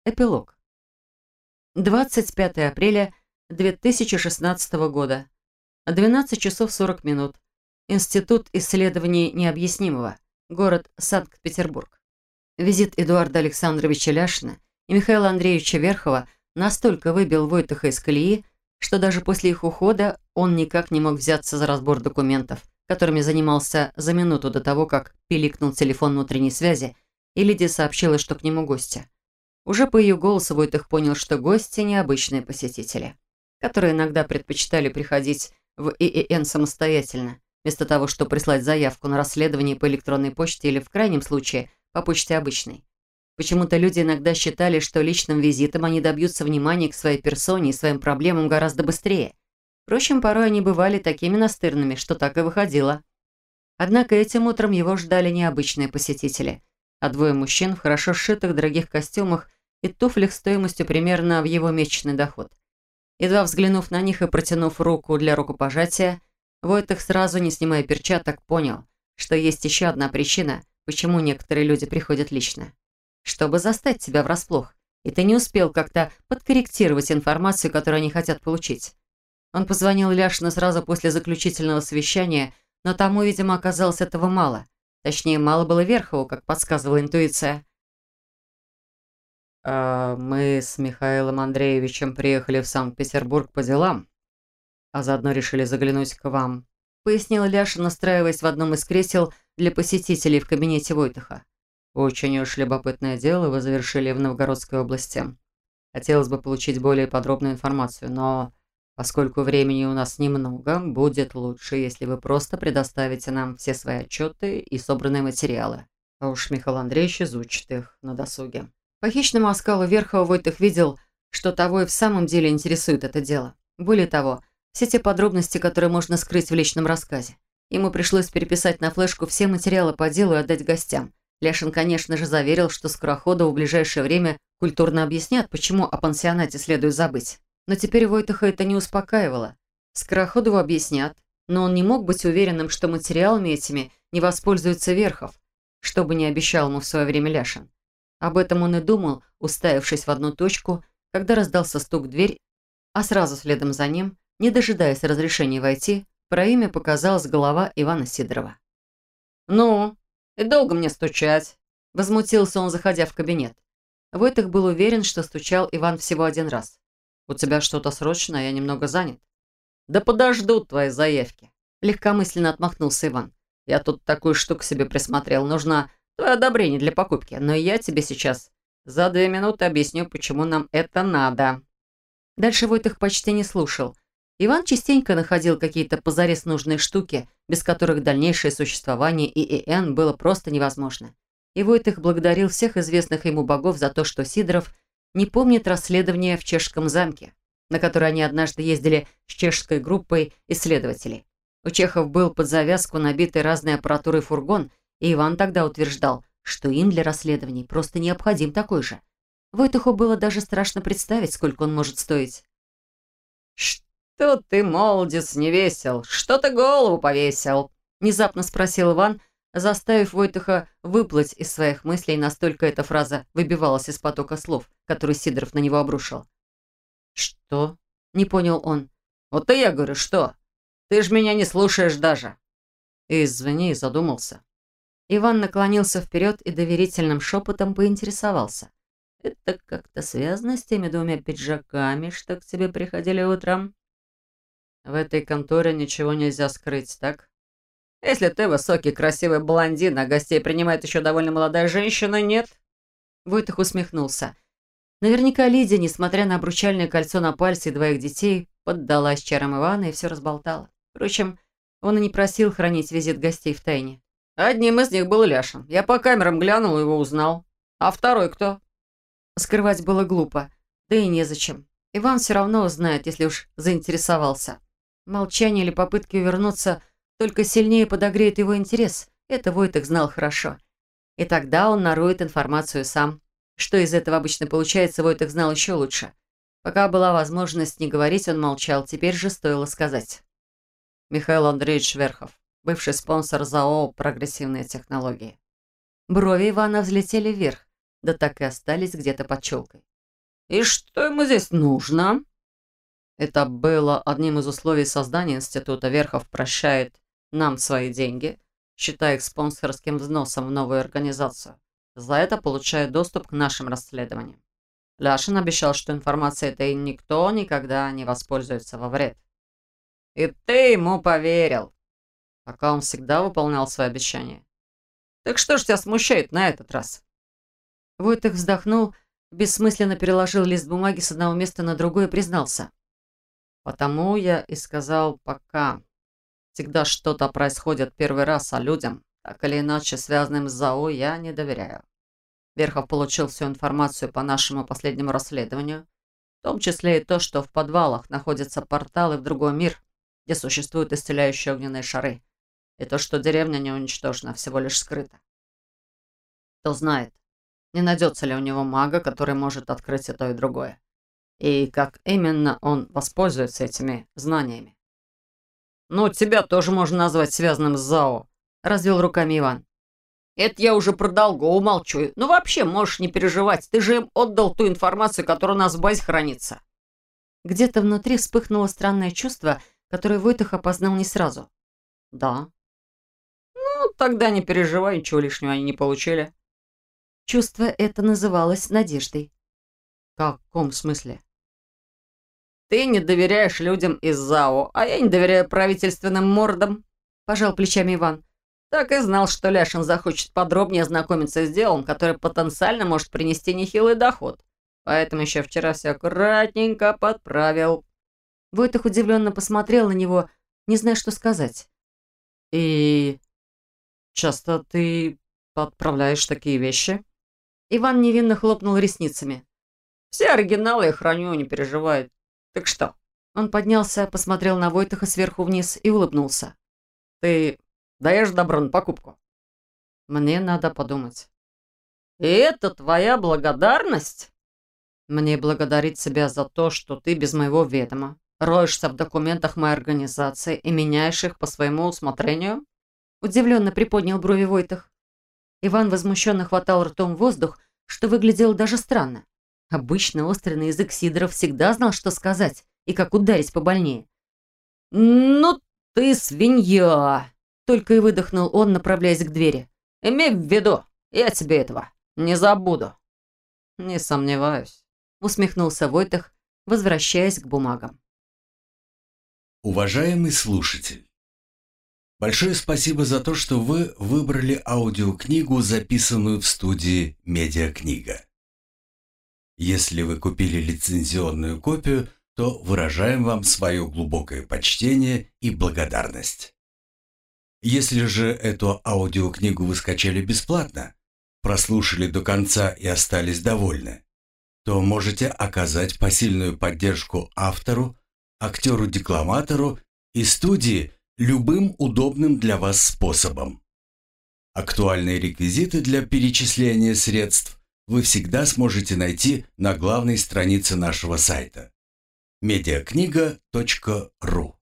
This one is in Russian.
Эпилог. 25 апреля 2016 года. 12 часов 40 минут. Институт исследований необъяснимого. Город Санкт-Петербург. Визит Эдуарда Александровича Ляшина и Михаила Андреевича Верхова настолько выбил Войтаха из колеи, что даже после их ухода он никак не мог взяться за разбор документов, которыми занимался за минуту до того, как пиликнул телефон внутренней связи, и Лидия сообщила, что к нему гости. Уже по ее голосу Войтах понял, что гости – необычные посетители, которые иногда предпочитали приходить в ИИН самостоятельно, вместо того, чтобы прислать заявку на расследование по электронной почте или, в крайнем случае, по почте обычной. Почему-то люди иногда считали, что личным визитом они добьются внимания к своей персоне и своим проблемам гораздо быстрее. Впрочем, порой они бывали такими настырными, что так и выходило. Однако этим утром его ждали необычные посетители, а двое мужчин в хорошо сшитых дорогих костюмах и туфлях стоимостью примерно в его месячный доход. Едва взглянув на них и протянув руку для рукопожатия, Войтах сразу, не снимая перчаток, понял, что есть еще одна причина, почему некоторые люди приходят лично. Чтобы застать тебя врасплох, и ты не успел как-то подкорректировать информацию, которую они хотят получить. Он позвонил Ляшину сразу после заключительного совещания, но тому, видимо, оказалось этого мало. Точнее, мало было Верхову, как подсказывала интуиция. «Мы с Михаилом Андреевичем приехали в Санкт-Петербург по делам, а заодно решили заглянуть к вам», пояснил Ляшин, настраиваясь в одном из кресел для посетителей в кабинете Войтаха. «Очень уж любопытное дело вы завершили в Новгородской области. Хотелось бы получить более подробную информацию, но поскольку времени у нас немного, будет лучше, если вы просто предоставите нам все свои отчеты и собранные материалы. А уж Михаил Андреевич изучит их на досуге». По хищному оскалу Верхова Войтах видел, что того и в самом деле интересует это дело. Более того, все те подробности, которые можно скрыть в личном рассказе. Ему пришлось переписать на флешку все материалы по делу и отдать гостям. Ляшин, конечно же, заверил, что Скороходову в ближайшее время культурно объяснят, почему о пансионате следует забыть. Но теперь Войтаха это не успокаивало. Скороходову объяснят, но он не мог быть уверенным, что материалами этими не воспользуется Верхов, что бы ни обещал ему в свое время Ляшин. Об этом он и думал, уставившись в одну точку, когда раздался стук в дверь, а сразу следом за ним, не дожидаясь разрешения войти, в проеме показалась голова Ивана Сидорова. «Ну, и долго мне стучать?» – возмутился он, заходя в кабинет. Войтах был уверен, что стучал Иван всего один раз. «У тебя что-то срочное, я немного занят». «Да подождут твои заявки», – легкомысленно отмахнулся Иван. «Я тут такую штуку себе присмотрел, нужно твое одобрение для покупки, но я тебе сейчас за 2 минуты объясню, почему нам это надо». Дальше Войтах почти не слушал. Иван частенько находил какие-то позарез нужные штуки, без которых дальнейшее существование ИИН было просто невозможно. И Войтах благодарил всех известных ему богов за то, что Сидоров не помнит расследования в Чешском замке, на которое они однажды ездили с чешской группой исследователей. У чехов был под завязку набитый разной аппаратурой фургон, и Иван тогда утверждал, что им для расследований просто необходим такой же. Войтаху было даже страшно представить, сколько он может стоить. «Что ты, молодец, не весел? Что ты голову повесил?» Внезапно спросил Иван, заставив Войтаха выплыть из своих мыслей, настолько эта фраза выбивалась из потока слов, который Сидоров на него обрушил. «Что?» – не понял он. «Вот и я говорю, что? Ты ж меня не слушаешь даже». «Извини, задумался». Иван наклонился вперед и доверительным шепотом поинтересовался. «Это как-то связано с теми 2 пиджаками, что к тебе приходили утром?» «В этой конторе ничего нельзя скрыть, так?» «Если ты высокий, красивый блондин, а гостей принимает еще довольно молодая женщина, нет?» Войтах усмехнулся. Наверняка Лидия, несмотря на обручальное кольцо на пальце и 2 детей, поддалась чарам Ивана и все разболтала. Впрочем, он и не просил хранить визит гостей в тайне. «Одним из них был Ляшин. Я по камерам глянул и его узнал. А второй кто?» Скрывать было глупо, да и незачем. Иван все равно узнает, если уж заинтересовался. Молчание или попытки увернуться только сильнее подогреет его интерес. Это Войтах знал хорошо. И тогда он нароет информацию сам. Что из этого обычно получается, Войтах знал еще лучше. Пока была возможность не говорить, он молчал. Теперь же стоило сказать. Михаил Андреевич Верхов, бывший спонсор ЗАО «Прогрессивные технологии». Брови Ивана взлетели вверх, да так и остались где-то под челкой. И что ему здесь нужно?» Это было одним из условий создания института. Верхов прощает нам свои деньги, считая их спонсорским взносом в новую организацию. За это получает доступ к нашим расследованиям. Ляшин обещал, что информацией этой никто никогда не воспользуется во вред. И ты ему поверил. Пока он всегда выполнял свои обещания. Так что ж тебя смущает на этот раз? Войтых вздохнул, бессмысленно переложил лист бумаги с одного места на другое и признался. Потому я и сказал «пока». Всегда что-то происходит первый раз, а людям, так или иначе связанным с ЗАО, я не доверяю. Верхов получил всю информацию по нашему последнему расследованию, в том числе и то, что в подвалах находятся порталы в другой мир, где существуют исцеляющие огненные шары, и то, что деревня не уничтожена, а всего лишь скрыта. Кто знает, не найдется ли у него мага, который может открыть и то, и другое. И как именно он воспользуется этими знаниями. «Ну, тебя тоже можно назвать связанным с ЗАО», — развел руками Иван. «Это я уже про Долгова молчу. Ну, вообще, можешь не переживать. Ты же им отдал ту информацию, которая у нас в базе хранится». Где-то внутри вспыхнуло странное чувство, которое Войтых опознал не сразу. «Да». «Ну, тогда не переживай, ничего лишнего они не получили». Чувство это называлось надеждой. «В каком смысле?» «Ты не доверяешь людям из ЗАО, а я не доверяю правительственным мордам», – пожал плечами Иван. «Так и знал, что Ляшин захочет подробнее ознакомиться с делом, которое потенциально может принести нехилый доход. Поэтому еще вчера все аккуратненько подправил». Войтых удивленно посмотрел на него, не зная, что сказать. «И часто ты подправляешь такие вещи?» Иван невинно хлопнул ресницами. «Все оригиналы я храню, не переживай. Так что?» Он поднялся, посмотрел на Войтыха сверху вниз и улыбнулся. «Ты даешь добро на покупку?» «Мне надо подумать». «И это твоя благодарность?» «Мне благодарить себя за то, что ты без моего ведома роешься в документах моей организации и меняешь их по своему усмотрению?» Удивленно приподнял брови Войтых. Иван возмущенно хватал ртом воздух, что выглядело даже странно. Обычно острый на язык Сидоров всегда знал, что сказать и как ударить побольнее. «Ну ты свинья!» — только и выдохнул он, направляясь к двери. «Имей в виду, я тебе этого не забуду». «Не сомневаюсь», — усмехнулся Войтых, возвращаясь к бумагам. Уважаемый слушатель, большое спасибо за то, что вы выбрали аудиокнигу, записанную в студии «Медиакнига». Если вы купили лицензионную копию, то выражаем вам свое глубокое почтение и благодарность. Если же эту аудиокнигу вы скачали бесплатно, прослушали до конца и остались довольны, то можете оказать посильную поддержку автору, актеру-декламатору и студии любым удобным для вас способом. Актуальные реквизиты для перечисления средств вы всегда сможете найти на главной странице нашего сайта mediakniga.ru.